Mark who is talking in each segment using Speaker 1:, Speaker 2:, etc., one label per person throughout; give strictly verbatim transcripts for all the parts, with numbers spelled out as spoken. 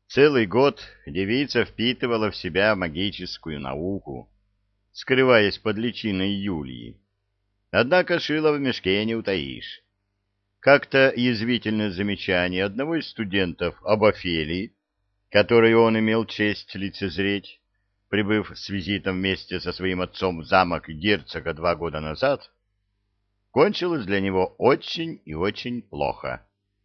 Speaker 1: Целый год девица впитывала в себя магическую науку, скрываясь под личиной Юлии. Однако шила в мешке не утаишь. Как-то язвительное замечание одного из студентов об Офелии, которой он имел честь лицезреть, прибыв с визитом вместе со своим отцом в замок герцога два года назад, кончилось для него очень и очень плохо.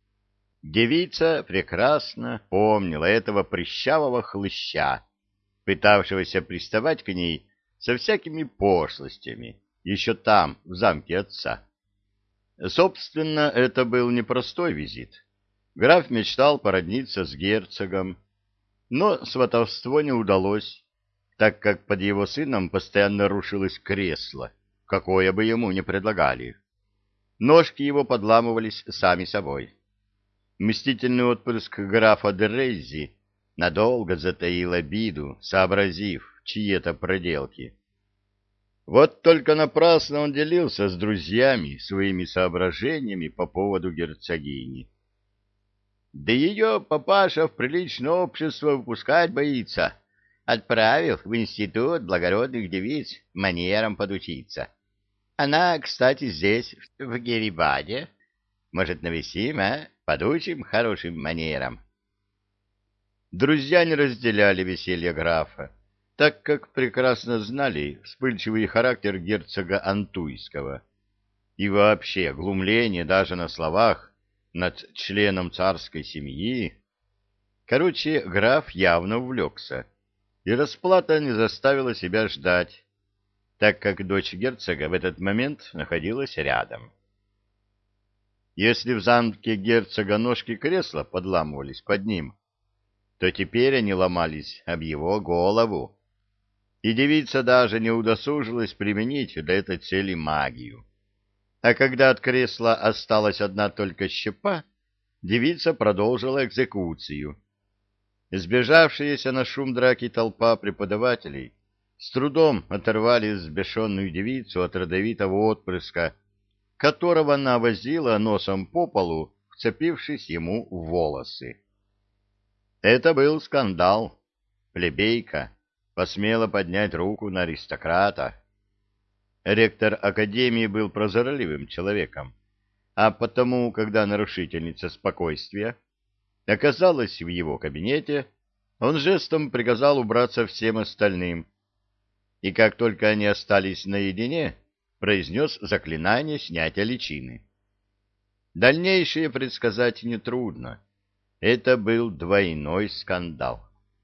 Speaker 1: Девица прекрасно помнила этого прыщавого хлыща, пытавшегося приставать к ней со всякими пошлостями, еще там, в замке отца. Собственно, это был непростой визит. Граф мечтал породниться с герцогом, но сватовство не удалось, так как под его сыном постоянно рушилось кресло, какое бы ему ни предлагали. Ножки его подламывались сами собой. Мстительный отпрыск графа де Рейзи надолго затаил обиду, сообразив, чьи это проделки. Вот только напрасно он делился с друзьями своими соображениями по поводу герцогини. Да ее папаша в приличное общество выпускать боится. Отправил в институт благородных девиц манерам подучиться. Она, кстати, здесь, в Герибаде. Может, навесим, а? Подучим хорошим манерам. Друзья не разделяли веселье графа, так как прекрасно знали вспыльчивый характер герцога Антуйского. И вообще глумление даже на словах над членом царской семьи. Короче, граф явно увлекся, и расплата не заставила себя ждать, так как дочь герцога в этот момент находилась рядом. Если в замке герцога ножки кресла подламывались под ним, то теперь они ломались об его голову, и девица даже не удосужилась применить для этой цели магию. А когда от кресла осталась одна только щепа, девица продолжила экзекуцию. Сбежавшаяся на шум драки толпа преподавателей с трудом оторвали взбешенную девицу от родовитого отпрыска, которого она возила носом по полу, вцепившись ему в волосы. Это был скандал. Плебейка посмела поднять руку на аристократа. Ректор академии был прозорливым человеком, а потому, когда нарушительница спокойствия оказалась в его кабинете, он жестом приказал убраться всем остальным, и как только они остались наедине, произнес заклинание снятия личины. Дальнейшее предсказать нетрудно. Это был двойной скандал.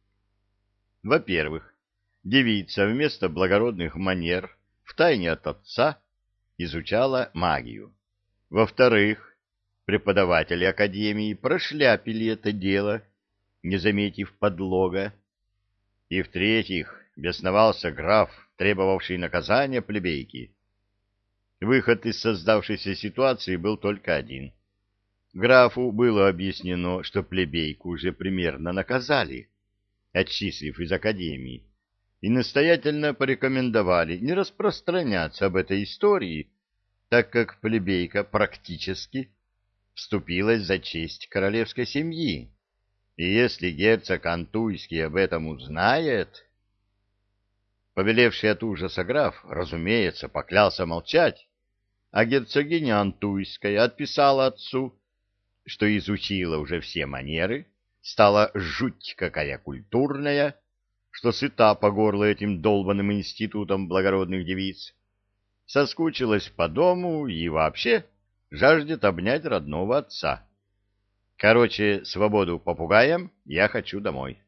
Speaker 1: Во-первых, девица вместо благородных манер втайне от отца изучала магию. Во-вторых, преподаватели академии прошляпили это дело, не заметив подлога. И в-третьих, бесновался граф, требовавший наказания плебейки. Выход из создавшейся ситуации был только один. Графу было объяснено, что плебейку уже примерно наказали, отчислив из академии, и настоятельно порекомендовали не распространяться об этой истории, так как плебейка практически вступилась за честь королевской семьи, и если герцог Антуйский об этом узнает... Побелевший от ужаса граф, разумеется, поклялся молчать, а герцогиня Антуйская отписала отцу, что изучила уже все манеры, стала жуть какая культурная, что сыта по горло этим долбанным институтом благородных девиц, соскучилась по дому и вообще жаждет обнять родного отца. Короче, свободу попугаям, я хочу домой.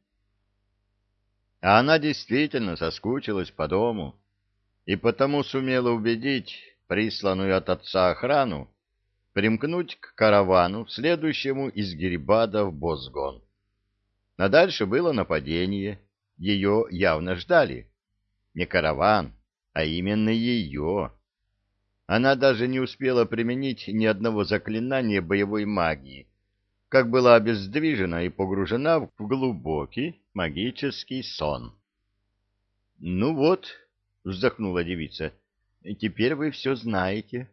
Speaker 1: А она действительно соскучилась по дому и потому сумела убедить присланную от отца охрану примкнуть к каравану, следующему из Герибада в Бозгон. А дальше было нападение. Ее явно ждали. Не караван, а именно ее. Она даже не успела применить ни одного заклинания боевой магии, как была обездвижена и погружена в глубокий магический сон. — Ну вот, — вздохнула девица, — теперь вы все знаете.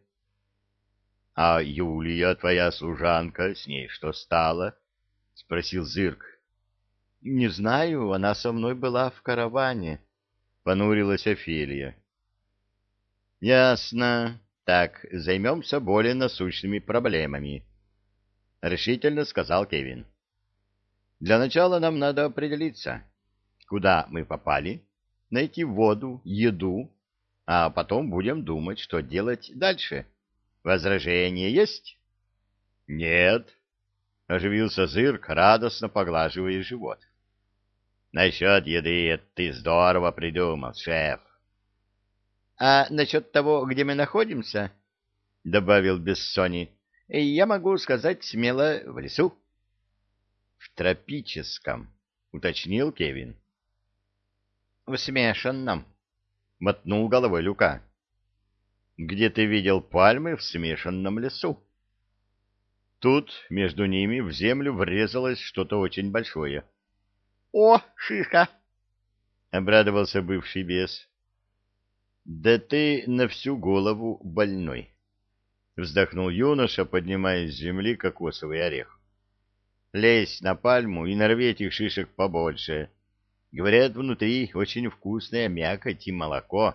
Speaker 1: — А Юлия, твоя служанка, с ней что стало? — спросил Зырк. — Не знаю, она со мной была в караване, — понурилась Офелия. — Ясно. Так, займемся более насущными проблемами, — решительно сказал Кевин. — Для начала нам надо определиться, куда мы попали, найти воду, еду, а потом будем думать, что делать дальше. Возражения есть? — Нет, — оживился Зырк, радостно поглаживая живот. — Насчет еды ты здорово придумал, шеф. — А насчет того, где мы находимся, — добавил Бессони, — я могу сказать смело в лесу. — В тропическом, — уточнил Кевин. — В смешанном, — мотнул головой Люка. — Где ты видел пальмы в смешанном лесу? Тут между ними в землю врезалось что-то очень большое. — О, шишка! — обрадовался бывший бес. — Да ты на всю голову больной! — вздохнул юноша, поднимая с земли кокосовый орех. — Лезь на пальму и нарви этих шишек побольше. Говорят, внутри очень вкусная мякоть и молоко.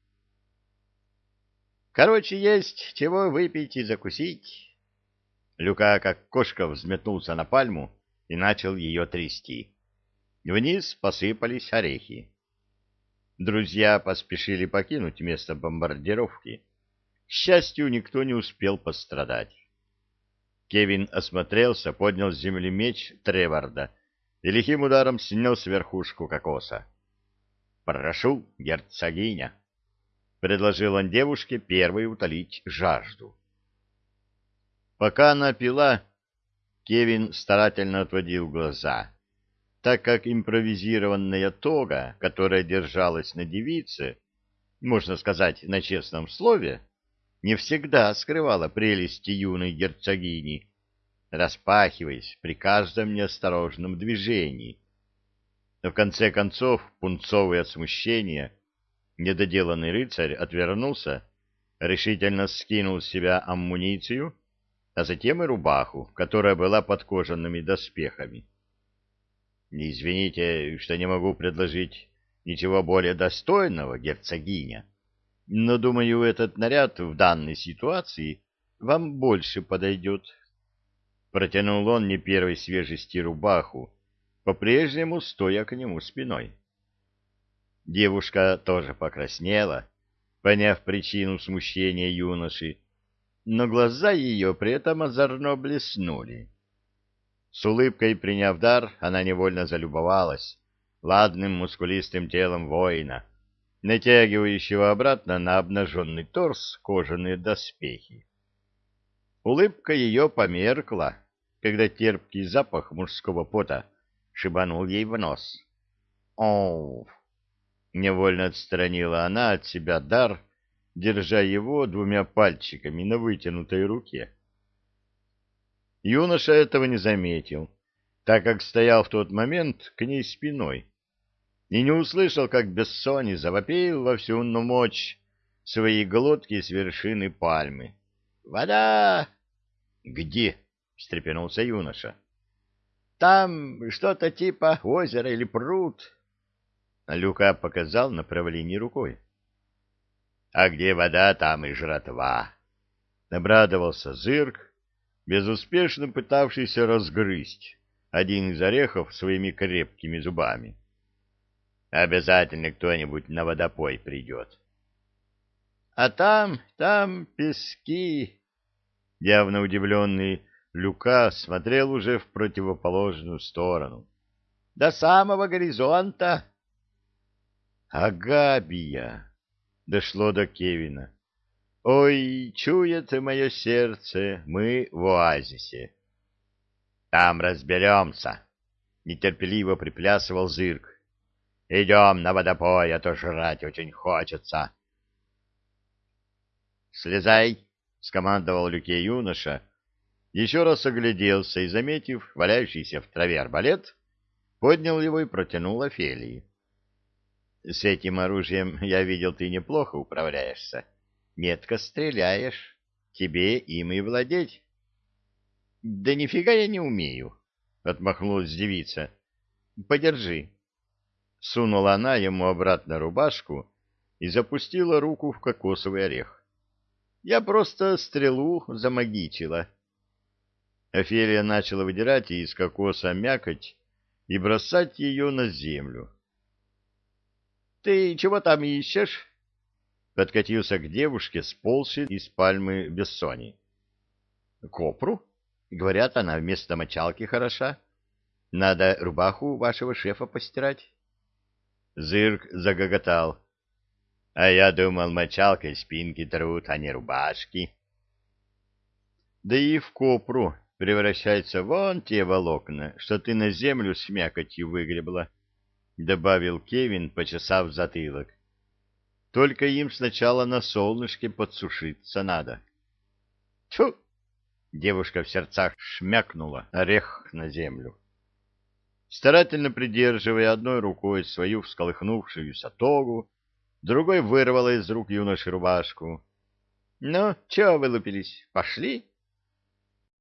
Speaker 1: — Короче, есть чего выпить и закусить. Люка, как кошка, взметнулся на пальму и начал ее трясти. Вниз посыпались орехи. Друзья поспешили покинуть место бомбардировки. К счастью, никто не успел пострадать. Кевин осмотрелся, поднял с земли меч Треварда и лихим ударом снес верхушку кокоса. «Прошу, герцогиня!» — предложил он девушке первой утолить жажду. Пока она пила, Кевин старательно отводил глаза, так как импровизированная тога, которая держалась на девице, можно сказать, на честном слове, не всегда скрывала прелести юной герцогини, распахиваясь при каждом неосторожном движении. Но в конце концов, пунцовый от смущения, недоделанный рыцарь отвернулся, решительно скинул с себя амуницию, а затем и рубаху, которая была под кожаными доспехами. «Извините, что не могу предложить ничего более достойного, герцогиня, но, думаю, этот наряд в данной ситуации вам больше подойдет». Протянул он не первой свежести рубаху, по-прежнему стоя к нему спиной. Девушка тоже покраснела, поняв причину смущения юноши, но глаза ее при этом озорно блеснули. С улыбкой приняв дар, она невольно залюбовалась ладным мускулистым телом воина, натягивающего обратно на обнаженный торс кожаные доспехи. Улыбка ее померкла, когда терпкий запах мужского пота шибанул ей в нос. «Оу!» — невольно отстранила она от себя дар, держа его двумя пальчиками на вытянутой руке. Юноша этого не заметил, так как стоял в тот момент к ней спиной, и не услышал, как Бессони завопил во всю мощь своей глотки с вершины пальмы. «Вода!» «Где?» — встрепенулся юноша. «Там что-то типа озера или пруд». Люка показал направление рукой. «А где вода, там и жратва», — обрадовался Зырк, безуспешно пытавшийся разгрызть один из орехов своими крепкими зубами. «Обязательно кто-нибудь на водопой придет». «А там, там пески», — явно удивленный Люка смотрел уже в противоположную сторону. «До самого горизонта». «Агабия!» — дошло до Кевина. «Ой, чует мое сердце, мы в оазисе». «Там разберемся», — нетерпеливо приплясывал Зырк. «Идем на водопой, а то жрать очень хочется». «Слезай», — скомандовал Люке юноша, еще раз огляделся и, заметив валяющийся в траве арбалет, поднял его и протянул Офелии. «С этим оружием, я видел, ты неплохо управляешься. Метко стреляешь. Тебе им и владеть». «Да нифига я не умею», — отмахнулась девица. Подержи. Сунула она ему обратно рубашку и запустила руку в кокосовый орех. Я просто стрелу замагичила. Офелия начала выдирать из кокоса мякоть и бросать ее на землю. — Ты чего там ищешь? — подкатился к девушке, сползший из пальмы Бессони. — Копру? Говорят, она вместо мочалки хороша. Надо рубаху вашего шефа постирать. Зырк загоготал. — А я думал, мочалкой спинки трут, а не рубашки. — Да и в копру превращаются вон те волокна, что ты на землю с мякотью выгребла, — добавил Кевин, почесав затылок. — Только им сначала на солнышке подсушиться надо. — Тьфу! — девушка в сердцах шмякнула орех на землю. Старательно придерживая одной рукой свою всколыхнувшуюся тогу, другой вырвала из рук юноши рубашку. — Ну, чего вылупились? Пошли!